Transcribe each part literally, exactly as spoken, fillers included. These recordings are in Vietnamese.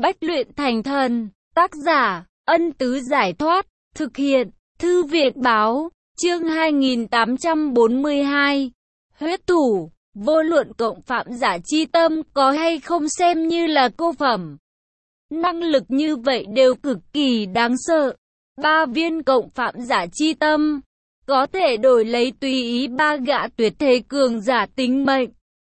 Bách luyện thành thần. Tác giả, Ân Tứ Giải Thoát. Thực hiện, Thư viện Báo. Chương hai nghìn tám trăm bốn mươi hai. Huyết thủ. Vô luận cộng phạm giả chi tâm có hay không xem như là cô phẩm. Năng lực như vậy đều cực kỳ đáng sợ. Ba viên cộng phạm giả chi tâm có thể đổi lấy tùy ý ba gã tuyệt thế cường giả tính mệnh.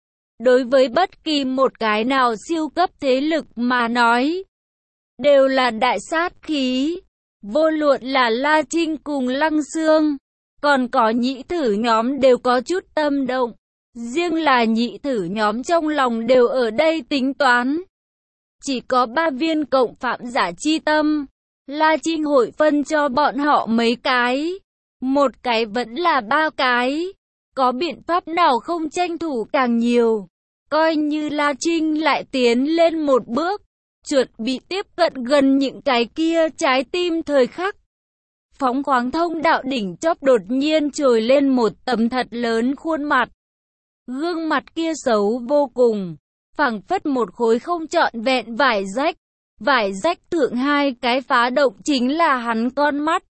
Đối với bất kỳ một cái nào siêu cấp thế lực mà nói, đều là đại sát khí. Vô luận là La Trinh cùng Lăng Xương, còn có nhị thử nhóm đều có chút tâm động. Riêng là nhị thử nhóm trong lòng đều ở đây tính toán. Chỉ có ba viên cộng phạm giả chi tâm, La Trinh hội phân cho bọn họ mấy cái. Một cái vẫn là ba cái. Có biện pháp nào không tranh thủ càng nhiều? Coi như La Trinh lại tiến lên một bước, chuẩn bị tiếp cận gần những cái kia trái tim thời khắc. Phóng khoáng thông đạo đỉnh chóp đột nhiên trồi lên một tấm thật lớn khuôn mặt. Gương mặt kia xấu vô cùng, phảng phất một khối không trọn vẹn vải rách. Vải rách thượng hai cái phá động chính là hắn con mắt.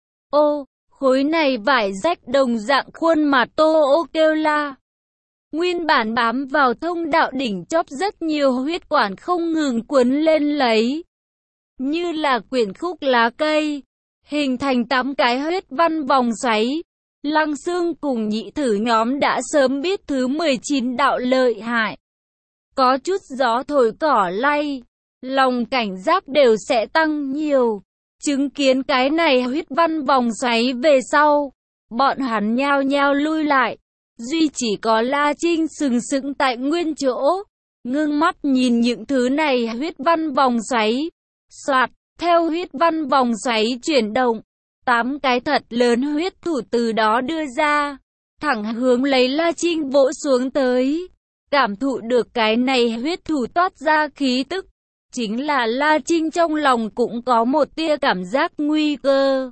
Ô, khối này vải rách đồng dạng khuôn mặt Tô Ô kêu la. Nguyên bản bám vào thông đạo đỉnh chóp rất nhiều huyết quản không ngừng cuốn lên lấy. Như là quyển khúc lá cây, hình thành tám cái huyết văn vòng xoáy. Lăng Xương cùng nhị thử nhóm đã sớm biết thứ mười chín đạo lợi hại. Có chút gió thổi cỏ lay, lòng cảnh giác đều sẽ tăng nhiều. Chứng kiến cái này huyết văn vòng xoáy về sau, bọn hắn nhao nhao lui lại. Duy chỉ có La Trinh sừng sững tại nguyên chỗ, ngưng mắt nhìn những thứ này huyết văn vòng xoáy. Soạt, theo huyết văn vòng xoáy chuyển động, tám cái thật lớn huyết thủ từ đó đưa ra, thẳng hướng lấy La Trinh vỗ xuống tới. Cảm thụ được cái này huyết thủ toát ra khí tức, chính là La Trinh trong lòng cũng có một tia cảm giác nguy cơ.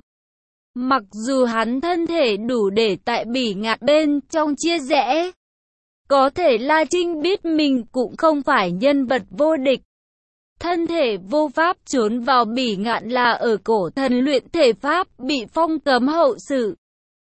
Mặc dù hắn thân thể đủ để tại bỉ ngạn bên trong chia rẽ, có thể La Trinh biết mình cũng không phải nhân vật vô địch. Thân thể vô pháp trốn vào bỉ ngạn là ở cổ thần luyện thể pháp bị phong cấm hậu sự.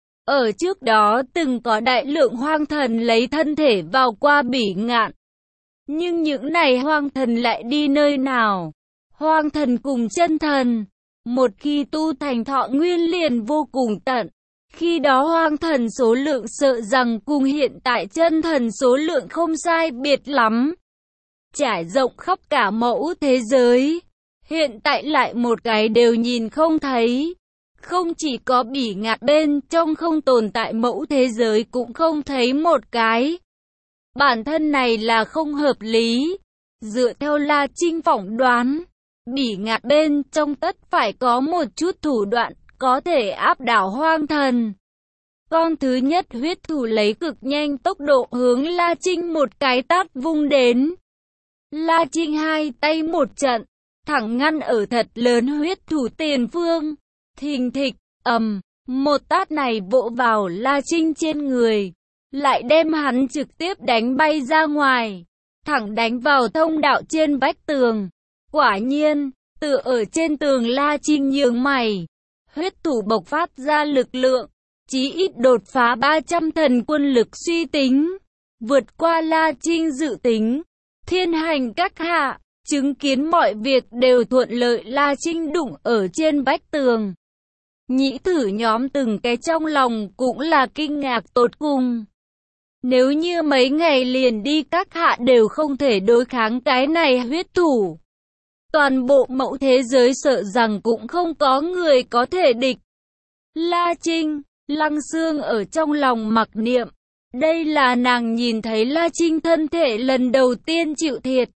Ở trước đó từng có đại lượng hoang thần lấy thân thể vào qua bỉ ngạn. Nhưng những này hoang thần lại đi nơi nào? Hoang thần cùng chân thần, một khi tu thành thọ nguyên liền vô cùng tận. Khi đó hoang thần số lượng sợ rằng cùng hiện tại chân thần số lượng không sai biệt lắm. Trải rộng khắp cả mẫu thế giới. Hiện tại lại một cái đều nhìn không thấy. Không chỉ có bỉ ngạn bên trong không tồn tại mẫu thế giới cũng không thấy một cái. Bản thân này là không hợp lý. Dựa theo La Trinh phỏng đoán, bỉ ngạn bên trong tất phải có một chút thủ đoạn có thể áp đảo hoang thần. Con thứ nhất huyết thủ lấy cực nhanh tốc độ hướng La Trinh một cái tát vung đến. La Trinh hai tay một trận, thẳng ngăn ở thật lớn huyết thủ tiền phương. Thình thịch, ầm, một tát này vỗ vào La Trinh trên người, lại đem hắn trực tiếp đánh bay ra ngoài, thẳng đánh vào thông đạo trên vách tường. Quả nhiên, tựa ở trên tường La Trinh nhướng mày, huyết thủ bộc phát ra lực lượng, chí ít đột phá ba trăm thần quân lực suy tính, vượt qua La Trinh dự tính. Thiên hành các hạ, chứng kiến mọi việc đều thuận lợi, La Trinh đụng ở trên vách tường. Nhĩ thử nhóm từng cái trong lòng cũng là kinh ngạc tột cùng. Nếu như mấy ngày liền đi các hạ đều không thể đối kháng cái này huyết thủ, toàn bộ mẫu thế giới sợ rằng cũng không có người có thể địch. La Trinh, Lăng Xương ở trong lòng mặc niệm. Đây là nàng nhìn thấy La Trinh thân thể lần đầu tiên chịu thiệt.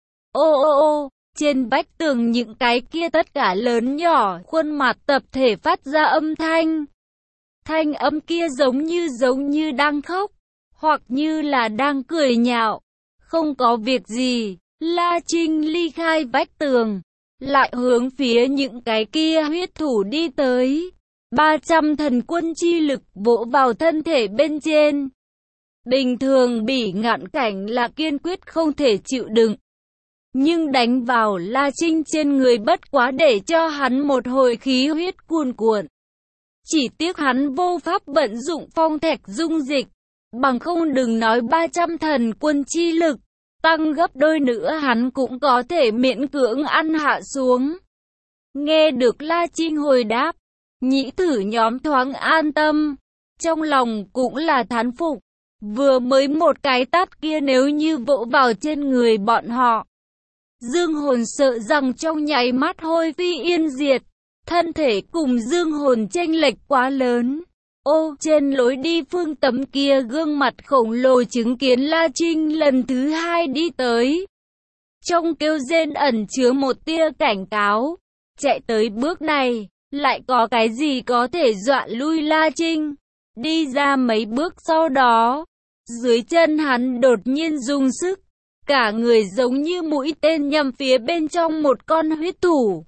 Ô ô ô, trên vách tường những cái kia tất cả lớn nhỏ khuôn mặt tập thể phát ra âm thanh. Thanh âm kia giống như giống như đang khóc, hoặc như là đang cười nhạo. Không có việc gì, La Trinh ly khai vách tường, lại hướng phía những cái kia huyết thủ đi tới. ba trăm thần quân chi lực vỗ vào thân thể bên trên. Bình thường bỉ ngạn cảnh là kiên quyết không thể chịu đựng. nhưng đánh vào La Trinh trên người bất quá để cho hắn một hồi khí huyết cuồn cuộn. Chỉ tiếc hắn vô pháp vận dụng phong thạch dung dịch, bằng không đừng nói ba trăm thần quân chi lực, tăng gấp đôi nữa hắn cũng có thể miễn cưỡng ăn hạ xuống. Nghe được La Trinh hồi đáp, nhĩ thử nhóm thoáng an tâm, trong lòng cũng là thán phục. Vừa mới một cái tát kia nếu như vỗ vào trên người bọn họ, dương hồn sợ rằng trong nháy mắt hôi phi yên diệt. Thân thể cùng dương hồn chênh lệch quá lớn. Ô, trên lối đi phương tấm kia gương mặt khổng lồ chứng kiến La Trinh lần thứ hai đi tới. Trong kêu rên ẩn chứa một tia cảnh cáo. Chạy tới bước này, lại có cái gì có thể dọa lui La Trinh. Đi ra mấy bước sau đó, dưới chân hắn đột nhiên dùng sức. Cả người giống như mũi tên nhằm phía bên trong một con huyết thủ.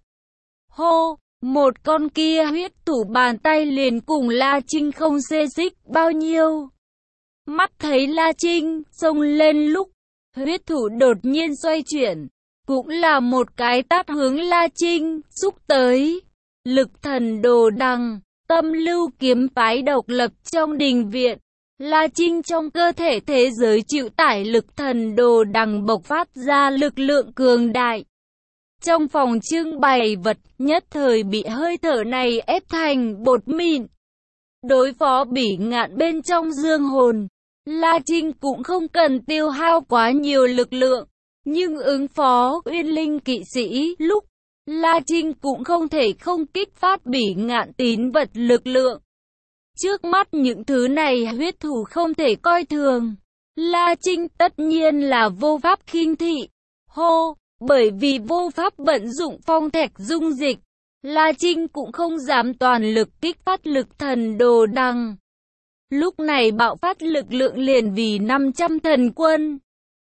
Hô! Một con kia huyết thủ bàn tay liền cùng La Trinh không xê xích bao nhiêu. Mắt thấy La Trinh xông lên lúc, huyết thủ đột nhiên xoay chuyển, cũng là một cái tát hướng La Trinh xúc tới. Lực thần đồ đằng, tâm lưu kiếm phái độc lập trong đình viện. La Trinh trong cơ thể thế giới chịu tải lực thần đồ đằng bộc phát ra lực lượng cường đại. Trong phòng trưng bày vật nhất thời bị hơi thở này ép thành bột mịn. Đối phó Bỉ Ngạn bên trong dương hồn, La Trinh cũng không cần tiêu hao quá nhiều lực lượng. Nhưng ứng phó Uyên Linh kỵ sĩ lúc, La Trinh cũng không thể không kích phát Bỉ Ngạn tín vật lực lượng. Trước mắt những thứ này huyết thủ không thể coi thường. La Trinh tất nhiên là vô pháp khinh thị. Hô! Bởi vì vô pháp vận dụng phong thạch dung dịch, La Trinh cũng không dám toàn lực kích phát lực thần đồ đằng. Lúc này bạo phát lực lượng liền vì năm trăm thần quân.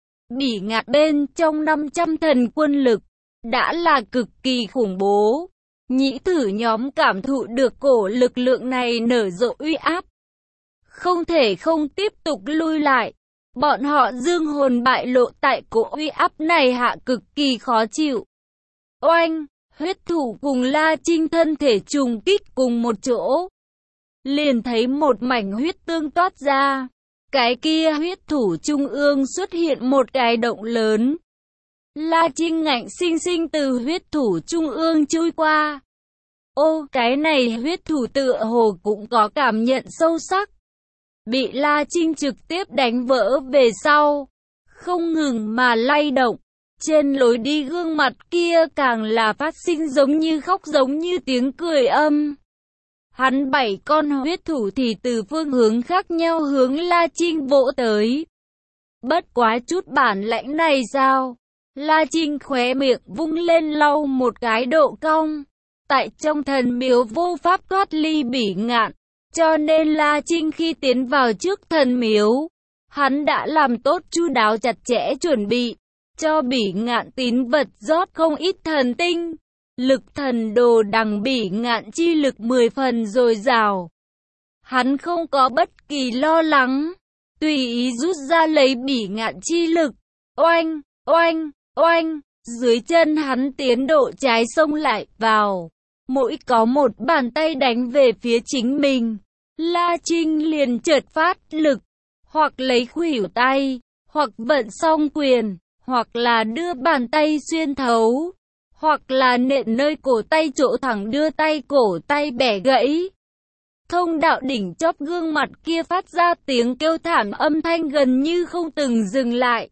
Bỉ Ngạn bên trong năm trăm thần quân lực, đã là cực kỳ khủng bố. Nhĩ thử nhóm cảm thụ được cổ lực lượng này nở rộ uy áp. Không thể không tiếp tục lui lại. Bọn họ dương hồn bại lộ tại cỗ uy áp này hạ cực kỳ khó chịu. Oanh, huyết thủ cùng La Trinh thân thể trùng kích cùng một chỗ. Liền thấy một mảnh huyết tương toát ra. Cái kia huyết thủ trung ương xuất hiện một cái động lớn. La Trinh ngạnh sinh sinh từ huyết thủ trung ương chui qua. Ô, cái này huyết thủ tựa hồ cũng có cảm nhận sâu sắc. Bị La Trinh trực tiếp đánh vỡ về sau, không ngừng mà lay động. Trên lối đi gương mặt kia càng là phát sinh giống như khóc giống như tiếng cười âm. Hắn bảy con huyết thủ thì từ phương hướng khác nhau hướng La Trinh vỗ tới. Bất quá chút bản lãnh này sao? La Trinh khóe miệng vung lên lau một cái độ cong. Tại trong thần miếu vô pháp thoát ly Bỉ Ngạn. Cho nên La Trinh khi tiến vào trước thần miếu, hắn đã làm tốt chu đáo chặt chẽ chuẩn bị, cho Bỉ Ngạn tín vật rót không ít thần tinh. Lực thần đồ đằng Bỉ Ngạn chi lực mười phần dồi dào. Hắn không có bất kỳ lo lắng, tùy ý rút ra lấy Bỉ Ngạn chi lực. Oanh, oanh, oanh, dưới chân hắn tiến độ trái xông lại vào. Mỗi có một bàn tay đánh về phía chính mình, La Trinh liền chợt phát lực, hoặc lấy khuỷu tay, hoặc vận song quyền, hoặc là đưa bàn tay xuyên thấu, hoặc là nện nơi cổ tay chỗ thẳng đưa tay cổ tay bẻ gãy. Thông đạo đỉnh chóp gương mặt kia phát ra tiếng kêu thảm âm thanh gần như không từng dừng lại.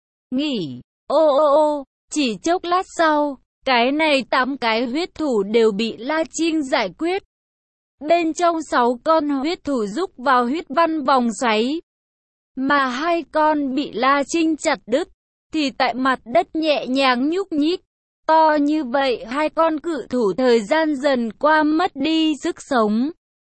Nghỉ, ô ô ô, chỉ chốc lát sau. Cái này tám cái huyết thủ đều bị La Trinh giải quyết. Bên trong sáu con huyết thủ rúc vào huyết văn vòng xoáy. Mà hai con bị La Trinh chặt đứt, thì tại mặt đất nhẹ nhàng nhúc nhích. To như vậy hai con cự thủ thời gian dần qua mất đi sức sống.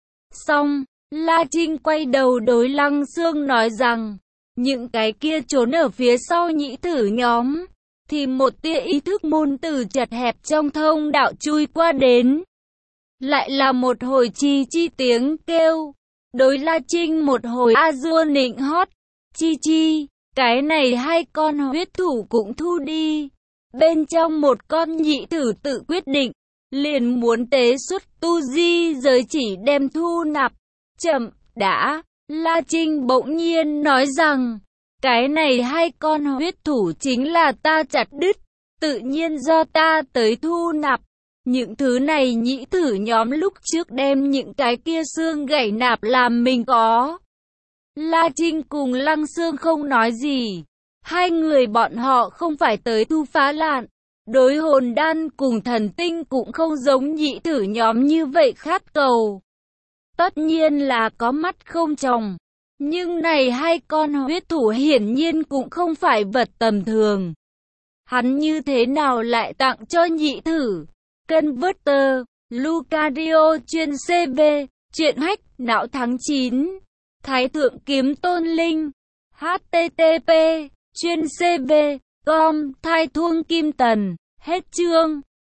Xong, La Trinh quay đầu đối Lăng Xương nói rằng, những cái kia trốn ở phía sau nhĩ thử nhóm. Thì một tia ý thức môn tử chật hẹp trong thông đạo chui qua đến. Lại là một hồi chi chi tiếng kêu. Đối La Trinh một hồi a dua nịnh hót. Chi chi, cái này hai con huyết thủ cũng thu đi. Bên trong một con nhị thử tự quyết định, liền muốn tế xuất tu di giới chỉ đem thu nạp. Chậm, đã, La Trinh bỗng nhiên nói rằng, cái này hai con huyết thủ chính là ta chặt đứt, tự nhiên do ta tới thu nạp. Những thứ này nhị thử nhóm lúc trước đem những cái kia xương gãy nạp làm mình có. La Trinh cùng Lăng Xương không nói gì. Hai người bọn họ không phải tới thu phá lạn. Đối hồn đan cùng thần tinh cũng không giống nhị thử nhóm như vậy khát cầu. Tất nhiên là có mắt không tròng. Nhưng này hai con huyết thủ hiển nhiên cũng không phải vật tầm thường. Hắn như thế nào lại tặng cho nhị thử? Converter, Lucario chuyên xê bê, truyện hách, não tháng chín. Thái thượng kiếm tôn linh. hát tê tê pê, chuyên xê bê, com, thai thuông kim tần. Hết chương.